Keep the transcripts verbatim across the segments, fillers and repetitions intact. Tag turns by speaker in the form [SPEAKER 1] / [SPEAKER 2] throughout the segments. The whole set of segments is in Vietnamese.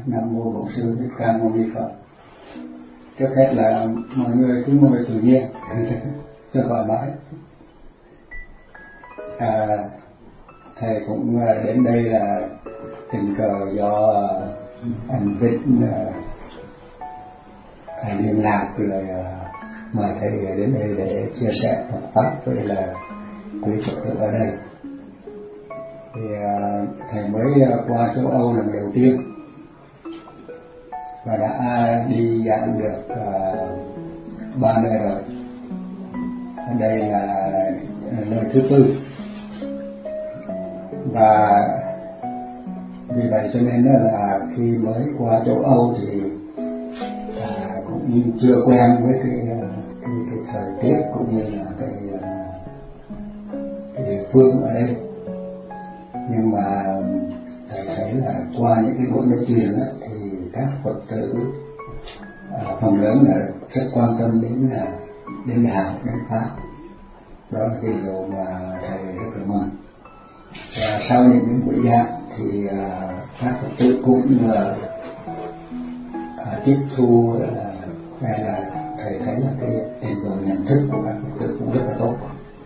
[SPEAKER 1] Nam mô Bổn Sư Thích Ca Mâu Ni Phật. Trước hết là mọi người cứ ngồi tự nhiên cho thoải mái. À, thầy cũng đến đây là tình cờ do anh Vinh thầy liên lạc rồi mời thầy đến đây để chia sẻ Phật pháp với là quý Phật tử ở đây. Thì thầy mới qua châu Âu lần đầu tiên và đã đi giảng được uh, ba nơi rồi. Đây là nơi thứ tư, và vì vậy cho nên là khi mới qua châu Âu thì à, cũng chưa quen với cái, cái, cái thời tiết cũng như là cái, cái địa phương ở đây. Nhưng mà thầy thấy là qua những cái buổi nói chuyện đó, thì các Phật tử à, phần lớn là rất quan tâm đến là đến đạo, đến pháp. Đó là cái điều mà thầy rất là mừng. Và sau những cái buổi giảng thì à, các Phật tử cũng là à, tiếp thu là, hay là thầy thấy là cái trình độ nhận thức của các Phật tử cũng rất là tốt.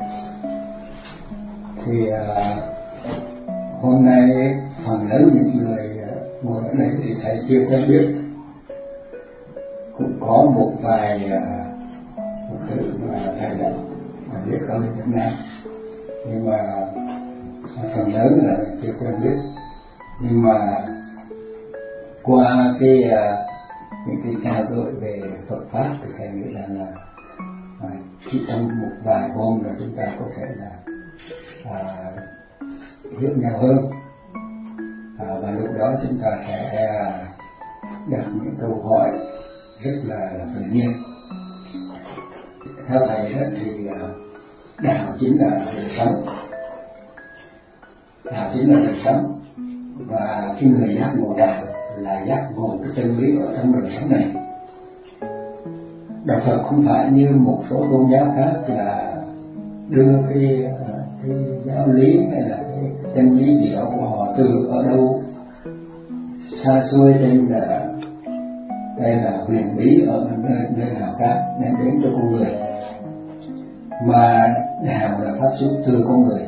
[SPEAKER 1] Thì à, hôm nay phần lớn những người ngồi ở đây thì thầy chưa quen biết, cũng có một vài Phật tử mà thầy đã biết ở Việt Nam, nhưng mà phần lớn là chưa quen biết. Nhưng mà qua cái những cái trao đổi về Phật pháp thì thầy nghĩ là là chỉ trong một vài hôm là chúng ta có thể là à, hiểu nhau hơn, à, và lúc đó chúng ta sẽ đặt những câu hỏi rất là, là tự nhiên. Theo thầy đó thì đạo chính là đời sống, đạo chính là đời sống, và cái người giác ngộ đạo là giác ngộ cái chân lý ở trong đời sống này. Đạo Phật không phải như một số tôn giáo khác là đưa cái cái giáo lý hay là cái chân lý gì đó của họ từ ở đâu xa xôi trên là đây là huyền bí ở nơi, nơi nào khác đem đến cho con người, mà đạo là phát xuất từ con người.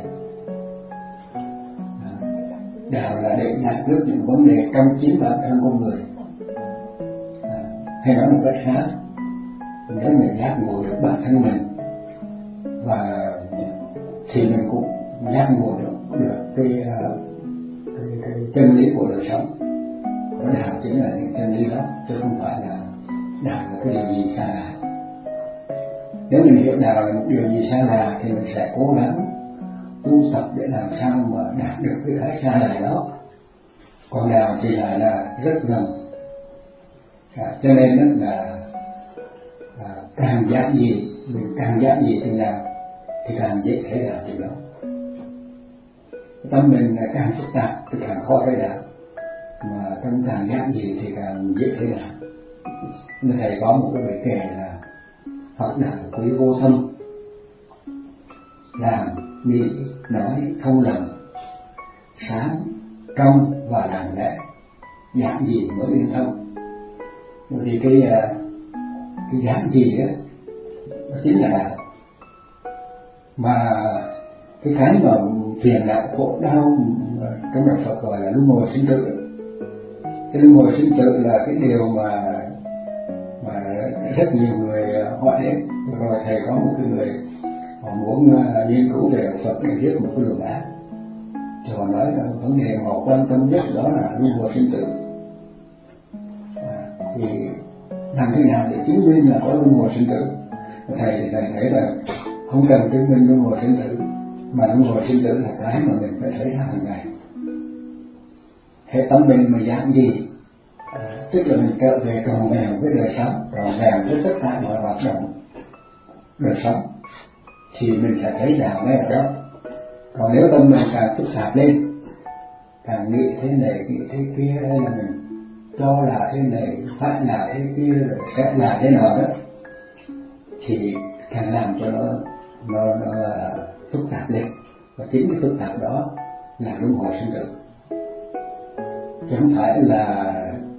[SPEAKER 1] Đạo là để giải quyết những vấn đề trong chính bản thân con người. À, hay nói một cách khác, nếu mình giác ngộ được bản thân mình và thì mình cũng giác ngộ được, được cái, cái, cái chân lý của đời sống. Và đạo chính là những chân lý đó, chứ không phải là đạo là cái điều gì xa lạ. Nếu mình hiểu đạo là một điều gì xa lạ thì mình sẽ cố gắng tu tập để làm sao mà đạt được cái cái xa lạ đó. Còn đạo thì lại là rất gần, à, cho nên đó là à, càng giác gì mình càng giác gì thì nào thì càng dễ thấy đạo từ đó. Tâm mình càng phức tạp thì càng khó thấy đạo, mà tâm càng giác gì thì càng dễ thấy đạo. Nên thầy có một cái bài kể là Phật đạo quý vô thâm, làm nghĩ nói không lầm, sáng trong và lặng lẽ, giảng gì mới yên tâm. Bởi vì cái cái giảng gì đó nó chính là đạo. Mà cái cái mà phiền não khổ đau trong đạo Phật gọi là luân hồi sinh tử. Cái luân hồi sinh tử là cái điều mà mà rất nhiều người hỏi đến. Rồi thầy có một cái người họ muốn uh, nghiên cứu về đạo Phật để viết một cái luận án, thì họ nói là vấn đề họ quan tâm nhất đó là luân hồi sinh tử. À, thì làm thế nào để chứng minh là có luân hồi sinh tử? Thầy thì thầy thấy là không cần chứng minh luân hồi sinh tử, mà luân hồi sinh tử là cái mà mình phải thấy hàng ngày. Hệ tâm mình mà dạng gì, à, tức là mình trở về tròn vẹn với đời sống, tròn vẹn với tất cả mọi hoạt động đời sống, thì mình sẽ thấy đạo ngay ở đó. Còn nếu tâm mình càng phức tạp lên, càng nghĩ thế này nghĩ thế kia, hay là mình cho là thế này phải là thế kia rồi sẽ là thế nào đó, thì càng làm cho nó nó nó là phức tạp lên. Và chính cái phức tạp đó là luân hồi sinh tử, chứ không phải là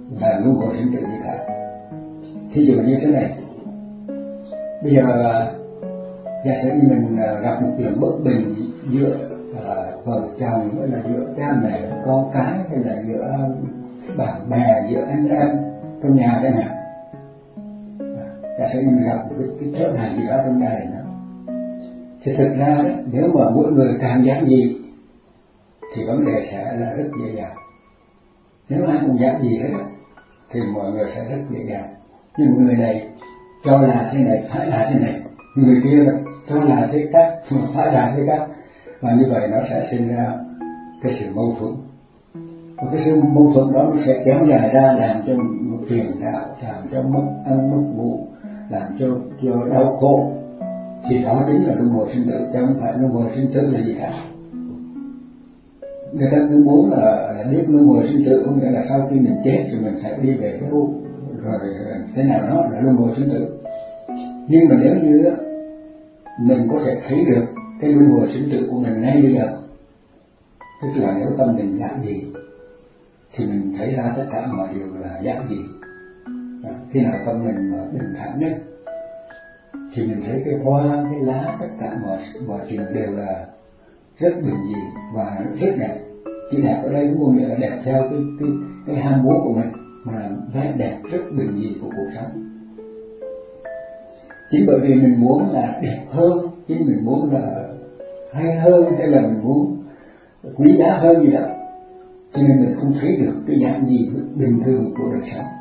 [SPEAKER 1] là luân hồi sinh tử gì cả. Thí dụ như thế này, bây giờ giả sử như mình gặp một chuyện bất bình giữa uh, vợ chồng, hay là giữa cha mẹ con cái, hay là giữa bạn bè, giữa anh em trong nhà chẳng hạn. Giả sử như mình gặp một cái, cái trở ngại gì đó trong đời đó, thì thực ra đó, nếu mà mỗi người càng giản dị thì vấn đề sẽ là rất dễ dàng. Nếu ai cũng giản dị hết thì mọi người sẽ rất dễ dàng. Nhưng người này cho là thế này, phải là thế này, người kia cho là thế khác, phải là thế khác, và như vậy nó sẽ sinh ra cái sự mâu thuẫn. Và cái sự mâu thuẫn đó nó sẽ kéo dài ra, làm cho phiền não, làm cho mất ăn mất ngủ, làm cho cho đau khổ. Thì đó chính là luân hồi sinh tử, chứ không phải luân hồi sinh tử là gì cả. Người ta cứ muốn là, là biết luân hồi sinh tử, có nghĩa là sau khi mình chết thì mình sẽ đi về cái đâu rồi thế nào đó là luân hồi sinh tử. Nhưng mà nếu như mình có thể thấy được cái luân hồi sinh tử của mình ngay bây giờ, tức là nếu tâm mình giản dị thì mình thấy ra tất cả mọi điều là giản dị. Khi nào tâm mình mà bình thản nhất thì mình thấy cái hoa, cái lá, tất cả mọi mọi chuyện đều là rất bình dị và rất đẹp. Chỉ đẹp ở đây cũng có nghĩa là đẹp theo cái cái cái ham muốn của mình, mà là vẻ đẹp rất bình dị của cuộc sống. Chính bởi vì mình muốn là đẹp hơn, chính mình muốn là hay hơn, hay là mình muốn quý giá hơn gì đó, cho nên mình không thấy được cái dạng gì bình thường của đời sống.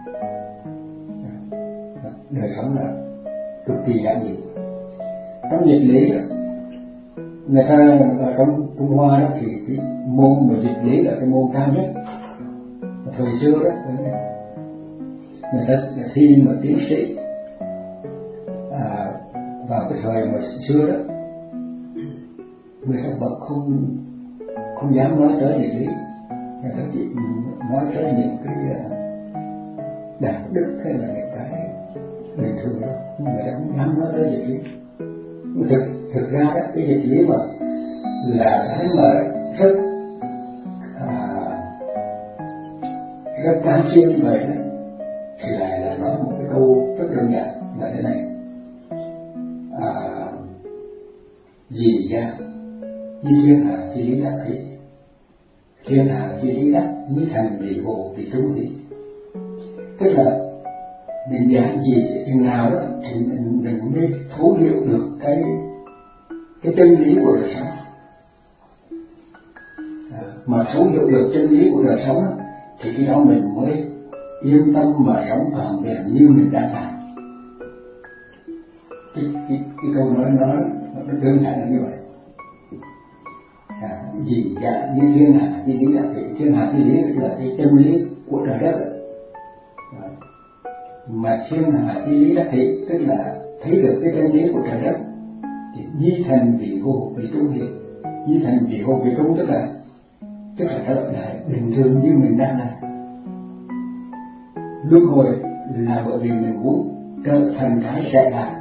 [SPEAKER 1] Đời sống là cực kỳ giản dị. Trong dịch lý, người ta ở trong Trung Hoa đó thì cái môn mà dịch lý là cái môn cao nhất. Thời xưa đó, người ta thi mà tiến sĩ à, vào cái thời mà xưa đó, người ta vẫn không không dám nói tới dịch lý, người ta chỉ nói tới những cái đạo đức hay là những cái bình thường đó, người ta không dám nói tới dịch lý. Thực thực ra đó, cái dịch lý mà là cái mà rất à, rất cao siêu như vậy đó, thì lại là nói một cái câu rất đơn giản là thế này: à, gì ra như thiên hạ chi lý đắc thị, thiên hạ chi lý đắc như thành vì hộ vì trú thị. Tức là mình giảng gì chừng nào đó thì mình, mình mới thấu hiểu được cái cái chân lý của đời sống. À, mà thấu hiểu được chân lý của đời sống đó, thì khi đó mình mới yên tâm mà sống trọn vẹn như mình đang làm. Cái, cái, cái câu nói nói nó đơn giản là như vậy. À, gì dạ như thiên hạ chi lý là cái thiên hạ chi lý là cái chân lý của trời đất. À, mà thiên hạ chi lý là thị, tức là thấy được cái chân lý của trời đất, thì di thành vị hồ vị trung hiện. Di thành vị hồ vị trung tức là tức là trở lại bình thường như mình đang làm. Luân hồi là bởi vì mình muốn trở thành cái sẽ làm,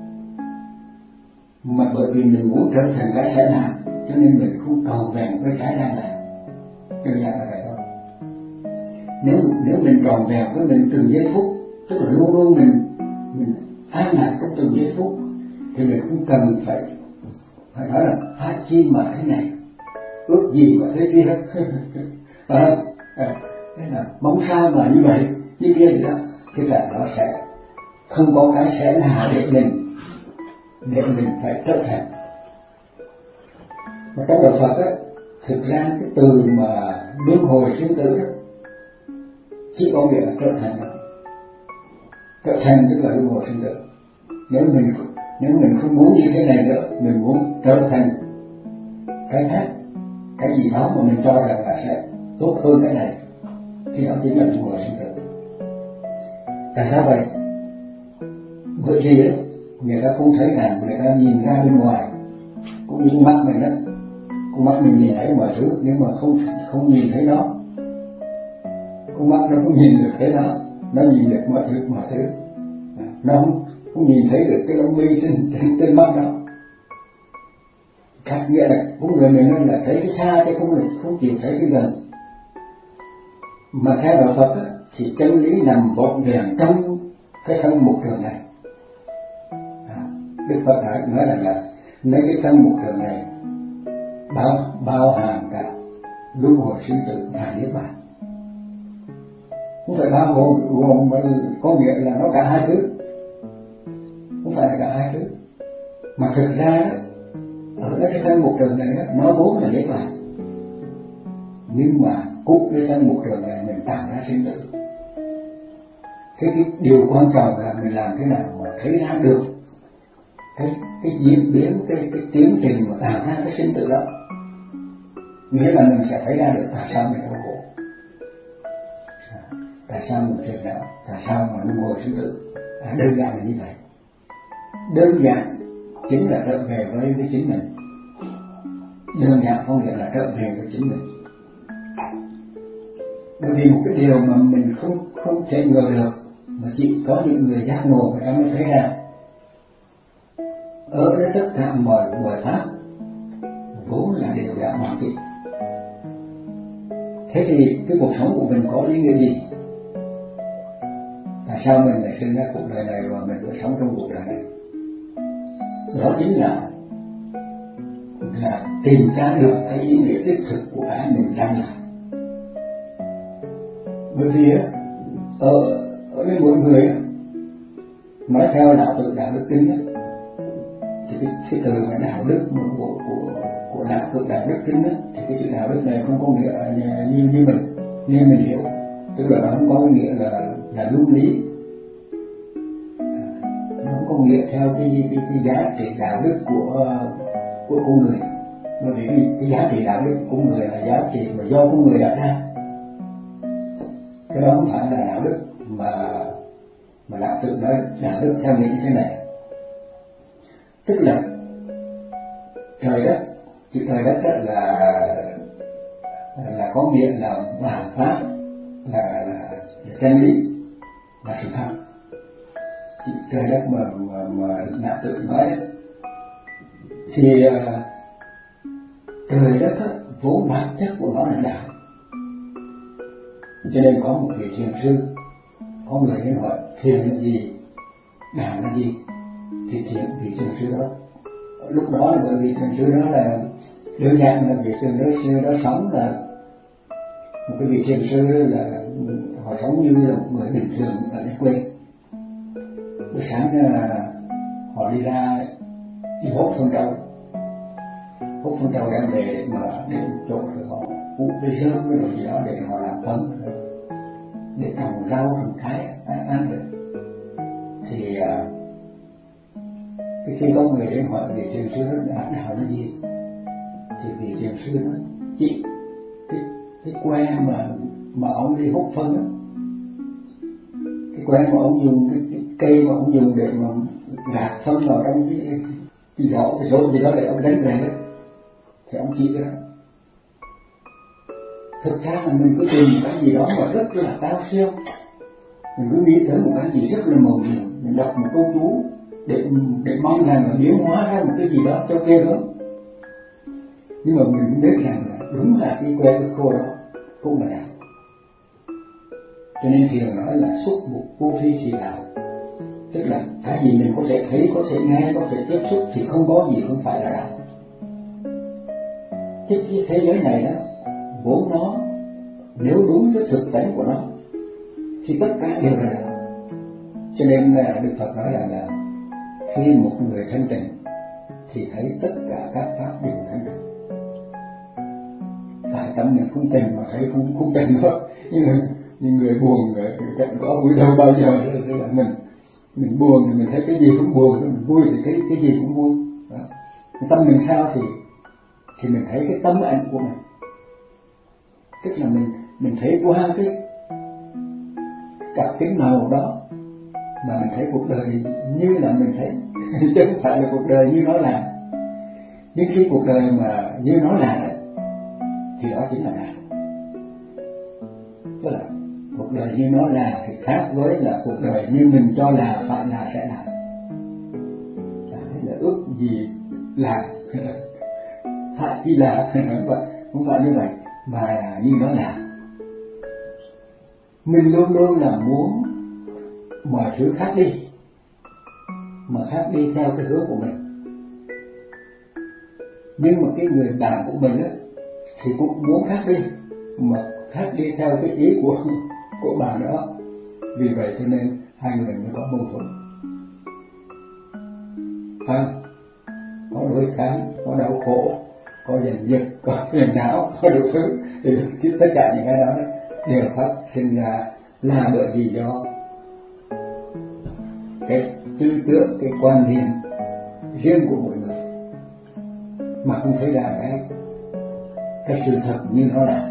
[SPEAKER 1] mà bởi vì mình muốn trở thành cái sẽ làm cho nên mình không tròn vẹn với cái đang làm. Đơn giản là vậy thôi. Nếu nếu mình tròn vẹn với mình từng giây phút, tức là luôn luôn mình mình an lạc trong từng giây phút, thì mình không cần phải phải nói là phát chi mà thế này, ước gì mà thế kia. Phải không? À, thế là mong sao mà như vậy như kia gì đó, tức là nó sẽ không có cái sẽ là để mình để mình phải trở thành. Mà trong đạo Phật á, thực ra cái từ mà luân hồi sinh tử đó chỉ có nghĩa là trở thành thôi. Trở thành tức là luân hồi sinh tử. Nếu mình nếu mình không muốn như thế này nữa, mình muốn trở thành cái khác, cái gì đó mà mình cho rằng là sẽ tốt hơn cái này, thì đó chính là luân hồi sinh tử. Tại sao vậy? Bởi vì đấy, người ta không thấy rằng, người ta nhìn ra bên ngoài, cũng như mắt mình đó, con mắt mình nhìn thấy mọi thứ nhưng mà không không nhìn thấy nó. Con mắt nó không nhìn được cái đó, nó nhìn được mọi thứ mọi thứ, nó không, không nhìn thấy được cái lông mi trên trên, trên mắt nó. Khác nghĩa là cũng người mình là thấy cái xa chứ không là không chịu thấy cái gần. Mà theo đạo Phật á, thì chân lý nằm vọn vẹn trong cái thân mục trường này. À, Đức Phật nói, nói là, là lấy cái thân mục trường này bao bao hàm cả luân hồi sinh tử và niết bàn. Không phải bao gồm, gồm có nghĩa là nó cả hai thứ, không phải là cả hai thứ, mà thực ra ở cái thân mục trường này nó vốn là niết bàn, nhưng mà cũng cái thân mục trường này mình tạo ra sinh tử. Thế cái điều quan trọng là mình làm thế nào mà thấy ra được cái cái diễn biến, cái cái tiến trình mà tạo ra cái sinh tử đó. Nghĩa là mình sẽ thấy ra được tại sao mình đau khổ, tại sao mình phiền não, tại sao mà luân hồi sinh tử. À, đơn giản là như vậy. Đơn giản chính là trở về với với chính mình. Đơn giản có nghĩa là trở về với chính mình. Bởi vì một cái điều mà mình không không thể ngờ được, mà chỉ có những người giác ngộ người ta mới thấy ra. Ở đây tất cả mọi mọi pháp vốn là đều đã hoàn chỉnh. Thế thì cái cuộc sống của mình có ý nghĩa gì? Tại sao mình lại sinh ra cuộc đời này và mình phải sống trong cuộc đời này? Đó chính là là tìm ra được cái ý nghĩa đích thực của cái mình đang làm. Bởi vì ở ở đây mỗi người nói theo đạo tự đạo đức kinh ấy, thì cái, cái từ mà đạo đức của của của đạo tự đạo đức kinh ấy, thì cái chữ đạo đức này không có nghĩa như như mình như mình hiểu, tức là nó không có nghĩa là là luân lý, nó không có nghĩa theo cái cái, cái giá trị đạo đức của của con người. Bởi vì cái, cái giá trị đạo đức của con người là giá trị mà do con người đặt ra. Cái đó không phải là đạo đức, mà mà đạo tự nói đạo đức theo nghĩa như thế này, tức là trời đất, chữ trời đất là là có nghĩa là vạn pháp, là là chân lý, là sự thật. Chữ trời đất mà mà, mà đạo tự nói đấy, thì uh, trời đất đó, vốn bản chất của nó là đạo. Cho nên có một vị thiền sư, có người đến hỏi thiền là gì, đạo là gì, thì thiền vị thiền sư đó lúc đó là bởi vì thiền sư đó là đơn giản là vị thiền sư đó sống là một cái vị thiền sư là họ sống như là một người bình thường ởในquê. Buổi sáng là họ đi ra đi hốt phân trâu, hút phân trâu đem về để mà đến chỗ rồi họ hút với sớm với đồ gì đó để họ làm phân, để trồng rau trồng trái ăn được. Thì uh, khi có người đến hỏi vị thiền sư đó đạo đạo là gì, thì vị thiền sư nói chị cái cái que mà mà ông đi hút phân đó, cái que mà ông dùng cái, cái cây mà ông dùng để mà gạt phân vào trong cái cái giỏ cái số gì đó để ông đánh về đó, thì ông chỉ đó. Thực ra là mình cứ tìm cái gì đó mà rất là cao siêu, mình cứ nghĩ tới một cái gì rất là màu nhiệm, mình đọc một câu chú để để mong rằng là biến hóa ra một cái gì đó cho ghê gớm. Nhưng mà mình biết rằng là đúng là cái que cái khô đó cũng là đạo. Cho nên thiền nói là xúc mục vô phi thì đạo, tức là cái gì mình có thể thấy, có thể nghe, có thể tiếp xúc thì không có gì không phải là đạo. Cái, cái thế giới này đó vốn nó, nếu đúng cái thực tế của nó thì tất cả đều là đạo. Cho nên là Đức Phật nói rằng là khi một người thanh tịnh thì thấy tất cả các pháp đều thanh tịnh. Tại tâm mình không tịnh mà thấy không không tịnh nữa. Nhưng mà những người buồn có vui đâu bao giờ là mình mình buồn thì mình thấy cái gì cũng buồn, mình vui thì cái cái gì cũng vui. Đó. Tâm mình sao thì thì mình thấy cái tấm ảnh của mình, tức là mình mình thấy qua cái cặp kính màu đó mà mình thấy cuộc đời như là mình thấy, chứ không phải là cuộc đời như nó là. Nhưng khi cuộc đời mà như nó là thì đó chính là đạo. Tức là cuộc đời như nó là thì khác với là cuộc đời như mình cho là phải là sẽ làm. Là ước gì là phải chi là không phải, không phải như vậy mà như nó là. mình luôn luôn là muốn mọi thứ khác đi, mà khác đi theo cái hướng của mình. Nhưng mà cái người bạn của mình á thì cũng muốn khác đi, mà khác đi theo cái ý của của bạn đó. Vì vậy cho nên hai người mới có mâu thuẫn. À, có đôi cái, có đau khổ, có giành giật, có phiền não, có đủ thứ, thì tất cả những cái đó đều phát sinh ra là bởi vì do cái tư tưởng, cái quan niệm riêng của mỗi người, mà không thấy ra cái cái sự thật như nó là.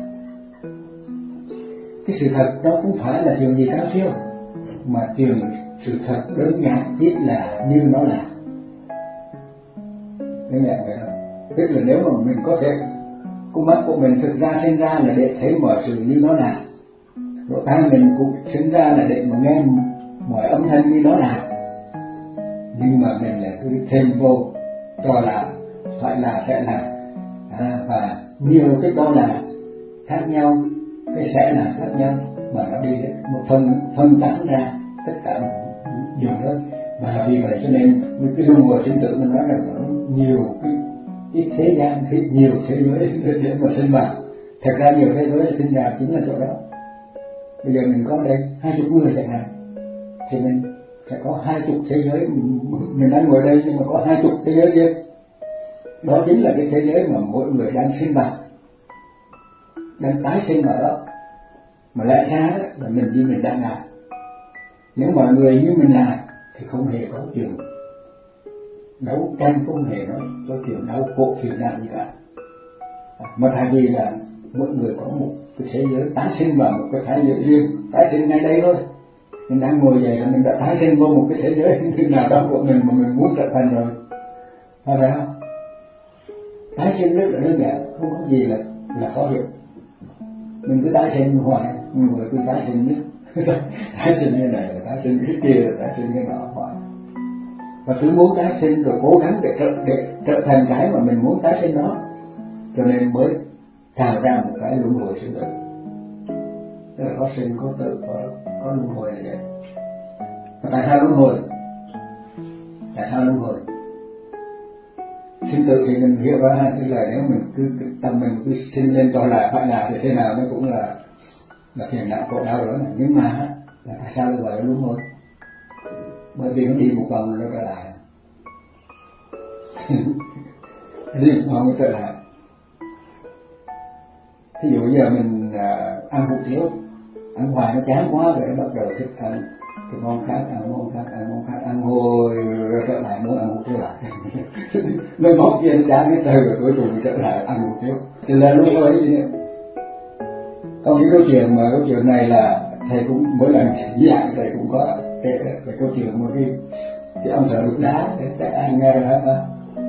[SPEAKER 1] Cái sự thật đó không phải là điều gì cao siêu, mà điều sự thật đơn giản chỉ là như nó là. Đơn giản vậy thôi. Tức là nếu mà mình có thể, con mắt của mình thực ra sinh ra là để thấy mọi sự như nó là, rồi tai mình cũng sinh ra là để mà nghe mọi âm thanh như nó là, nhưng mà mình lại cứ thêm vô cho là phải là sẽ là, à, và nhiều cái đó là khác nhau, cái sẽ là khác nhau, mà nó đi một phần phân tán ra tất cả nhiều hơn. Và vì vậy cho nên cái luân hồi sinh tử mình nói là nó nhiều cái, cái thế gian, cái nhiều thế giới để mà sinh vào. Thật ra nhiều thế giới sinh ra chính là chỗ đó. Bây giờ mình có đây hai chục người chẳng hạn, thì mình sẽ có hai chục thế giới. Mình đang ngồi đây nhưng mà có hai chục thế giới riêng. Đó chính là cái thế giới mà mỗi người đang sinh vào, đang tái sinh vào đó. Mà lẽ ra đó là mình như mình đang làm. Nếu mọi người như mình làm thì không hề có chuyện đấu tranh, không hề nói có chuyện đau khổ phiền não gì cả. Mà thay vì là mỗi người có một cái thế giới tái sinh vào một cái thế giới riêng, tái sinh ngay đây thôi. Mình đang ngồi vậy là mình đã tái sinh vô một cái thế giới nào đó của mình mà mình muốn trở thành rồi, phải vậy không? Tái sinh rất là đơn giản, không có gì là là khó hiểu. Mình cứ tái sinh hoài, người cứ tái sinh nhất, tái sinh như này, tái sinh cái kia, tái sinh cái nọ hoài. Và cứ muốn tái sinh rồi cố gắng để trở, để trở thành cái mà mình muốn tái sinh đó, cho nên mới tạo ra một cái luân hồi sinh tử. Tức là có sinh, có tử, có, có luân hồi này vậy. Và tại sao luân hồi? Tại sao luân hồi? Sinh tử thì mình hiểu ra, tức là nếu mình cứ, cứ tâm mình cứ sinh lên cho là phải là thì thế nào nó cũng là là phiền não khổ đau đó. Nhưng mà là tại sao gọi là luân hồi? Bởi vì nó đi một vòng nó trở lại. Đi một vòng nó trở lại. Thí dụ giờ mình à, ăn hủ tiếu, ăn hoài nó chán quá rồi nó bắt đầu thích ăn cái món khác, ăn món khác, ăn món khác, ăn hồi rồi trở lại muốn ăn hủ tiếu lại. Mấy món kia nó chán hết rồi, rồi cuối cùng trở lại ăn hủ tiếu. Thì là lúc ấy gì nữa. Còn cái câu chuyện mà câu chuyện này là thầy cũng mỗi lần giảng thầy cũng có cái, cái câu chuyện mà cái cái ông thợ đục đá, chắc ai nghe rồi hả?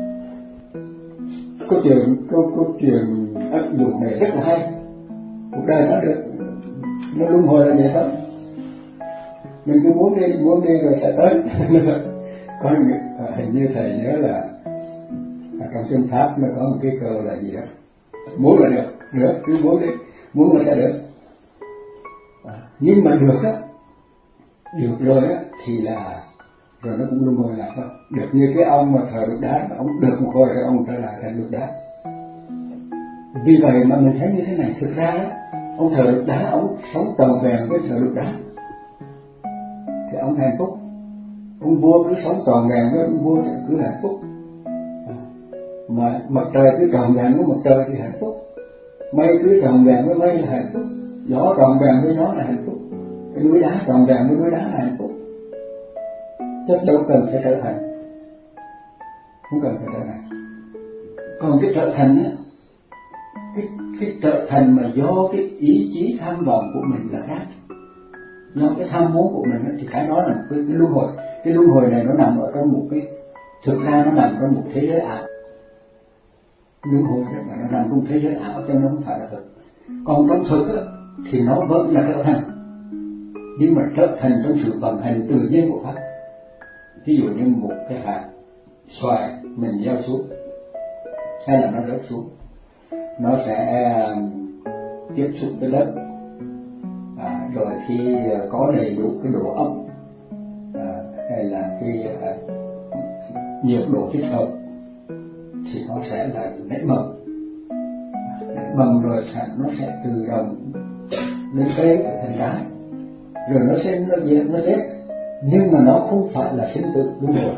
[SPEAKER 1] Câu chuyện câu câu chuyện áp dụng này rất là hay. Cuộc đời nó được nó luân hồi là vậy thôi. Mình cứ muốn đi muốn đi rồi sẽ tới. Có hình như thầy nhớ là ở trong chân pháp nó có một cái câu là gì đó, muốn là được, được cứ muốn đi, muốn là sẽ được. À, nhưng mà được á, được rồi á thì là rồi nó cũng luân hồi lại thôi. Được như cái ông mà thờ đục đá, ông được một hồi rồi ông trở lại thành đục đá. Vì vậy mà mình thấy như thế này, thực ra đó, ông thờ đục đá ông sống tròn vẹn với thờ đục đá thì ông hạnh phúc. Ông vua cứ sống tròn vẹn với ông vua thì cứ hạnh phúc. À, mà mặt trời cứ tròn vẹn với mặt trời thì hạnh phúc, mây cứ tròn vẹn với mây là hạnh phúc, gió tròn vẹn với gió là hạnh phúc, cái núi đá tròn vẹn với núi đá là hạnh phúc. Chắc đâu cần phải trở thành, không cần phải trở thành. Còn cái trở thành á, cái, cái trở thành mà do cái ý chí tham vọng của mình là khác. Do cái tham muốn của mình á, thì cái đó là cái, cái luân hồi. Cái luân hồi này nó nằm ở trong một cái, thực ra nó nằm trong một thế giới ảo. Luân hồi đó là nó nằm trong thế giới ảo cho nó không phải là thực. Còn trong thực á, thì nó vẫn là trở thành, nhưng mà trở thành trong sự vận hành tự nhiên của pháp. Ví dụ như một cái hạt xoài mình gieo xuống, hay là nó rớt xuống, nó sẽ tiếp xúc với đất, à, rồi khi có đầy đủ cái độ ẩm à, hay là cái à, nhiệt độ thích hợp thì nó sẽ là nảy mầm. Nảy mầm rồi nó sẽ tự động lên cây thành trái, rồi nó sẽ nó dễ nó chết, nhưng mà nó không phải là sinh tử luân hồi,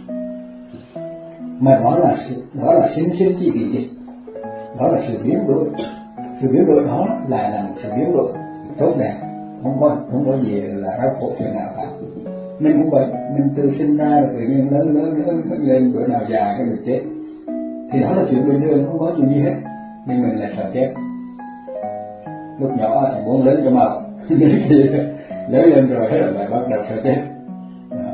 [SPEAKER 1] mà đó là đó là sinh sinh chỉ bị dịch, đó là sự biến đổi. Sự biến đổi đó lại là một sự biến đổi tốt đẹp, không có không có gì là đau khổ chuyện nào cả. Mình cũng vậy, mình từ sinh ra rồi tự nhiên lớn lớn lớn lên, bữa nào già cái được chết, thì đó là chuyện bình thường, không có chuyện gì hết, nhưng mình lại sợ chết. Lúc nhỏ thì muốn lớn cho màu, đến khi lớn lên rồi hết rồi lại bắt đầu sợ chết. Đó.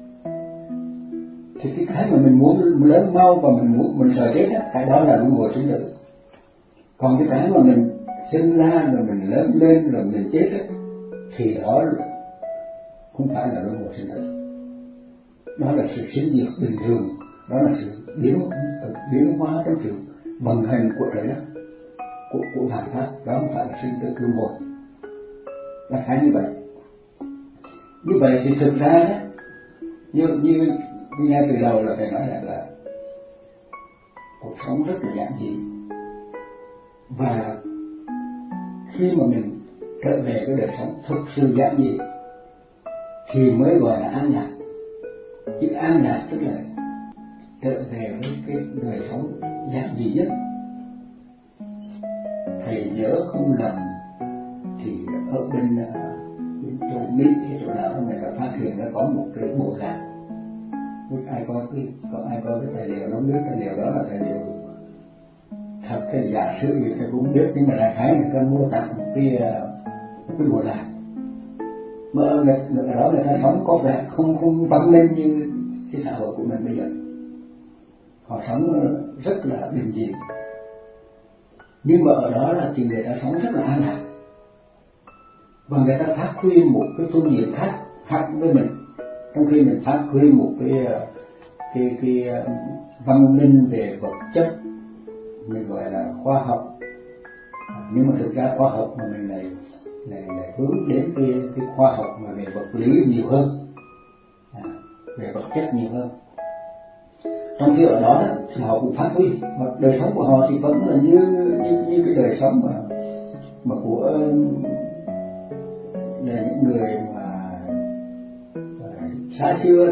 [SPEAKER 1] Thì cái cái mà mình muốn lớn mau và mình muốn mình sợ chết đó, cái đó là luân hồi sinh tử. Còn cái cái mà mình sinh ra rồi mình lớn lên rồi mình chết đó, thì đó không phải là luân hồi sinh tử. Đó là sự sinh diệt bình thường, đó là sự biến biến hóa trong sự vận hành của trời đất, của của vạn pháp, đó không phải là sinh tử luân hồi. Là phải như vậy. Như vậy thì thực ra đó, như như ngay từ đầu là phải nói là, là cuộc sống rất là giản dị, và khi mà mình trở về cái đời sống thực sự giản dị thì mới gọi là an lạc. Chứ an lạc tức là trở về với cái đời sống giản dị nhất. Thầy nhớ không lầm thì ở bên, bên châu Mỹ hay chỗ nào đó người ta phát hiện nó có một cái bộ lạc. Ai có cái có ai có cái tài liệu, nó biết tài liệu đó là tài liệu thật hay giả sử gì thầy cũng biết, nhưng mà đại khái người ta mô tả một cái một cái bộ lạc mà người, người đó người ta sống có vẻ không không văn minh như cái xã hội của mình bây giờ. Họ sống rất là bình dị, nhưng mà ở đó là thì người ta sống rất là an lạc, và người ta phát huy một cái phương diện khác hẳn với mình, trong khi mình phát huy một cái cái cái văn minh về vật chất, mình gọi là khoa học, nhưng mà thực ra khoa học mà mình này này lại hướng đến cái cái khoa học mà về vật lý nhiều hơn, à, về vật chất nhiều hơn. Trong khi ở đó, đó thì họ cũng phát huy, mà đời sống của họ thì vẫn là như như như cái đời sống mà mà của là những người mà xa xưa,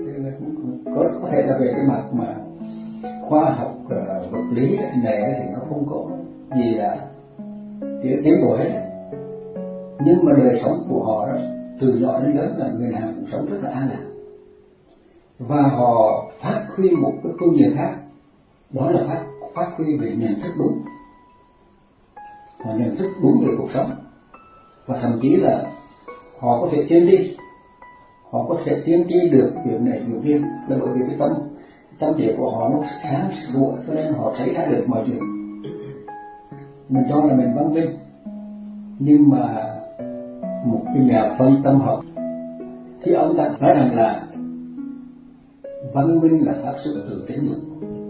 [SPEAKER 1] có có thể là về cái mặt mà khoa học uh, vật lý này thì nó không có gì là tiến bộ hết, nhưng mà đời sống của họ đó, từ nhỏ đến lớn là người nào cũng sống rất là an lạc, và họ phát huy một cái phương diện khác, đó là phát phát huy về nhận thức đúng, họ nhận thức đúng về cuộc sống, và thậm chí là họ có thể tiến đi, họ có thể tiến đi được việc này việc kia, là bởi vì cái tâm tâm địa của họ nó sáng sủa, cho nên họ thấy ra được mọi chuyện. Mình cho là mình văn minh, nhưng mà một cái nhà phân tâm học thì ông ta nói rằng là văn minh là phát xuất từ tín ngưỡng.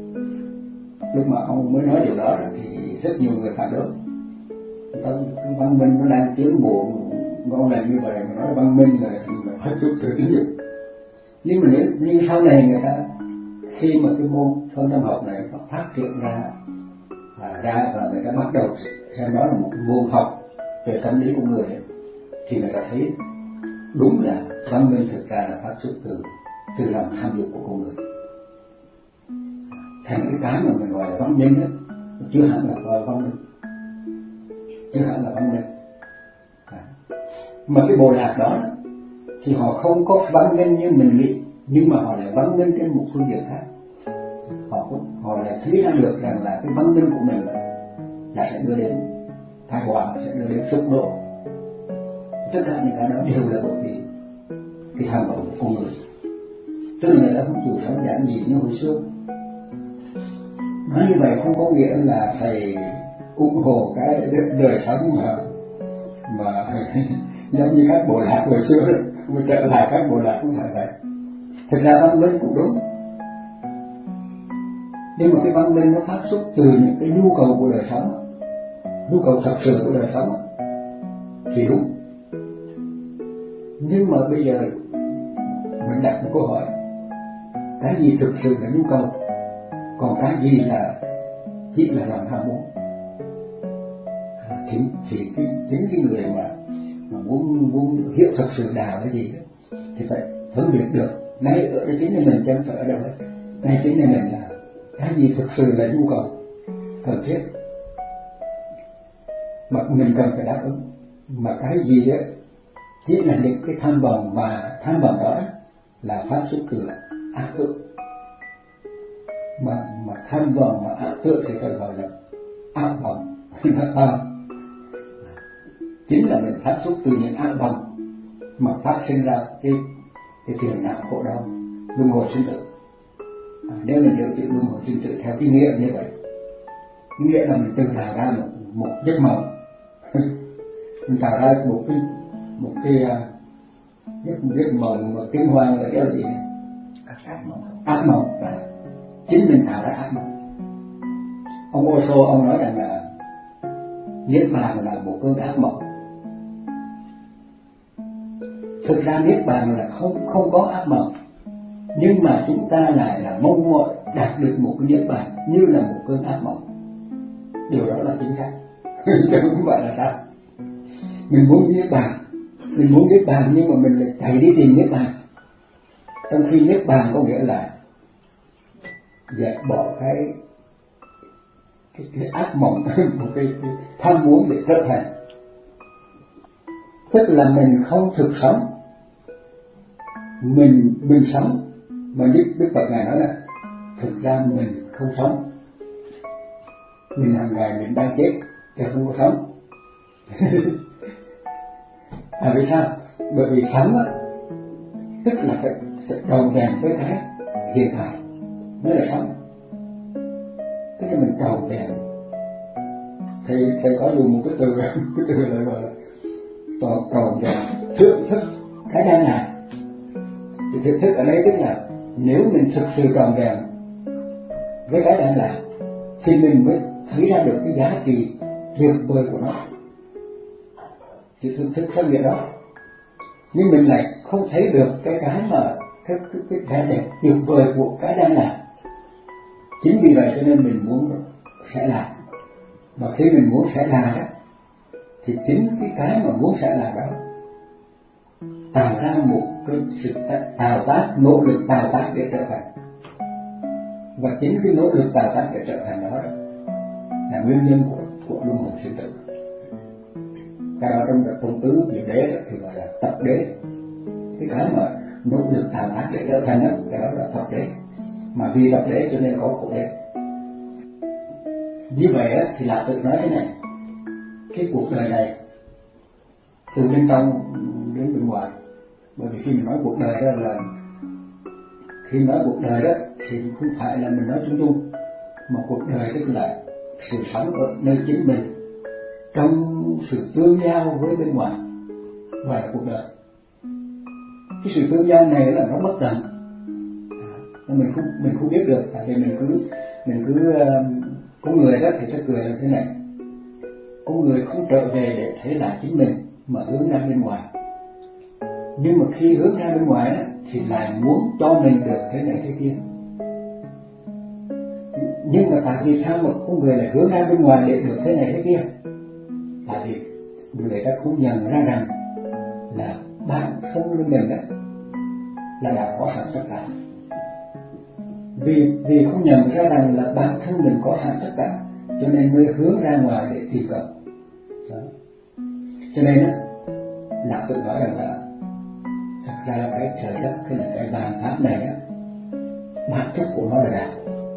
[SPEAKER 1] Lúc mà ông mới nói điều đó thì rất nhiều người phản đối. Văn minh nó đang tiến bộ ngon lành như vậy mà nói văn minh là, là phát xuất từ tín ngưỡng. Nhưng mà nếu như sau này người ta khi mà cái môn phân tâm học này phát triển ra à, ra và người ta bắt đầu xem đó là một môn học về tâm lý của người, thì người ta thấy đúng là văn minh thực ra là phát xuất từ từ lòng tham dục của con người. Thành cái cái mà mình gọi là văn minh đó, chưa hẳn là gọi văn minh, chưa hẳn là văn minh. À. Mà cái bộ lạc đó, đó thì họ không có văn minh như mình nghĩ, nhưng mà họ lại văn minh trên một phương diện khác. Họ họ lại thấy ra được rằng là cái văn minh của mình là sẽ đưa đến tai họa, sẽ đưa đến sụp đổ. Tất cả những cái đó đều là bởi vì cái tham vọng của con người. Tức là người ta không chịu sống giản dị như hồi xưa. Nói như vậy không có nghĩa là thầy ủng hộ cái đời sống mà mà giống như các bộ lạc hồi xưa đó, mà trở lại các bộ lạc cũng phải vậy. Thực ra văn minh cũng đúng, nhưng mà cái văn minh nó phát xuất từ những cái nhu cầu của đời sống, nhu cầu thật sự của đời sống thì đúng. Nhưng mà bây giờ mình đặt một câu hỏi, cái gì thực sự là nhu cầu, còn cái gì là chỉ là lòng ham muốn? Thì, thì cái, chính cái người mà, mà muốn muốn hiểu thật sự đạo cái gì đó, thì phải phân biệt được ngay ở cái chính là mình, chứ không phải ở đâu hết. Ngay chính là mình là cái gì thực sự là nhu cầu cần thiết mà mình cần phải đáp ứng, mà cái gì đó chỉ là những cái tham vọng, mà tham vọng đó là phát xuất từ ác tưởng, mà mà tham vọng mà ác tưởng thì tôi gọi là ác vọng. Chính là mình phát xuất từ những ác vọng mà phát sinh ra cái cái phiền não khổ đau luân hồi sinh tử. À, nếu mình hiểu chữ luân hồi sinh tử theo cái nghĩa như vậy, nghĩa là mình tự tạo ra một một giấc mộng, mình tạo ra một cái một cái giấc giấc mộng mà kinh hoàng là cái gì? Ác mộng. Ác mộng. À, chính mình tạo ra ác mộng. Ông Osho ông nói rằng là niết bàn là một cơn ác mộng. Thực ra niết bàn là không không có ác mộng, nhưng mà chúng ta lại là mong mỏi đạt được một cái niết bàn như là một cơn ác mộng. Điều đó là chính xác. Chứ không phải là sao? Mình muốn niết bàn, mình muốn niết bàn nhưng mà mình lại chạy đi tìm niết bàn. Trong khi niết bàn có nghĩa là dẹp bỏ cái cái, cái ác mộng, một cái, cái tham muốn để trở thành. Tức là mình không thực sống, mình mình sống, mà Đức Đức Phật ngài nói là thực ra mình không sống, mình hàng ngày mình đang chết chứ không có sống. À vì sao? Bởi vì sống á, tức là phải, phải tròn vẹn với cái hiện tại mới là sống. Tức là mình tròn vẹn. Thì thầy có dùng một cái từ, cái từ là gọi là tròn tròn vẹn, thưởng thức cái đang làm. Thì thưởng thức ở đây tức là nếu mình thực sự tròn vẹn với cái đang làm thì mình mới thấy ra được cái giá trị tuyệt vời của nó. Chỉ thưởng thức theo nghĩa đó, nhưng mình lại không thấy được cái cái mà cái cái cái vẻ đẹp tuyệt vời của cái đang làm. Chính vì vậy cho nên mình muốn sẽ làm, mà khi mình muốn sẽ làm đó thì chính cái cái mà muốn sẽ làm đó tạo ra một cái sự tạo tác, nỗ lực tạo tác để trở thành, và chính cái nỗ lực tạo tác để trở thành đó là nguyên nhân của của luân hồi sinh tử. Cái đó trong trong tứ diệu đế đó thì gọi là tập đế. Cái cái mà nỗ lực tạo tác để trở thành đó, cái đó là tập đế. Mà vì tập đế cho nên có khổ đế. Như vậy á, thì là tự nói thế này, cái cuộc đời này từ bên trong đến bên ngoài. Bởi vì khi mình nói cuộc đời đó là, khi nói cuộc đời đó thì không phải là mình nói chung chung, mà cuộc đời tức là sự sống ở nơi chính mình, trong sự tương giao với bên ngoài, và là cuộc đời. Cái sự tương giao này là nó bất tận, mình không mình không biết được, tại vì mình cứ mình cứ có người đó thì ta cười là thế này, có người không trở về để thấy lại chính mình mà hướng ra bên ngoài, nhưng mà khi hướng ra bên ngoài đó, thì lại muốn cho mình được thế này thế kia. Nhưng mà tại vì sao mà có người lại hướng ra bên ngoài để được thế này thế kia? Tại vì người ta không nhận ra rằng là bản thân của mình đó là đã có sẵn tất cả. Vì vì không nhận ra rằng là bản thân mình có sẵn tất cả, cho nên mới hướng ra ngoài để tìm cầu. Đó. Cho nên đó, Lão tự nói rằng là thật ra là cái trời đất, cái là cái vàng pháp này á, bản chất của nó là đạo.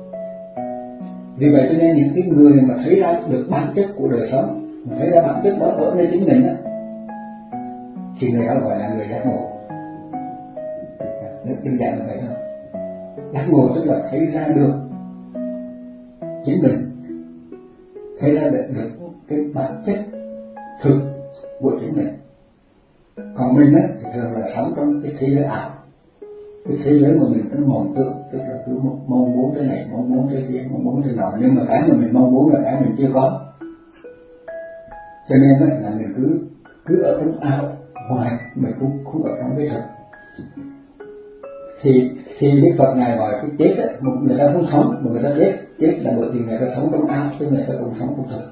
[SPEAKER 1] Vì vậy cho nên những cái người mà thấy ra được bản chất của đời sống, mà thấy ra bản chất đó ở nơi chính mình á, thì người đó gọi là người giác ngộ. Rất đơn giản là vậy thôi. Giác ngộ tức là thấy ra được chính mình, thấy ra được, được cái bản chất thực của chính mình. Còn mình á thì thường là sống trong cái thế giới ảo, cái thế giới mà mình cứ mong tưởng, tức là cứ mong muốn cái này, mong muốn cái kia, mong muốn cái nọ, nhưng mà cái mà mình mong muốn là cái mình chưa có. Cho nên á là mình cứ cứ ở trong ảo hoài mình cũng không ở trong cái thực. Thì thì Đức Phật ngài gọi cái chết ấy, một người ta không sống, một người ta chết, chết là bởi vì người ta sống trong ảo, chứ người ta không sống trong thực.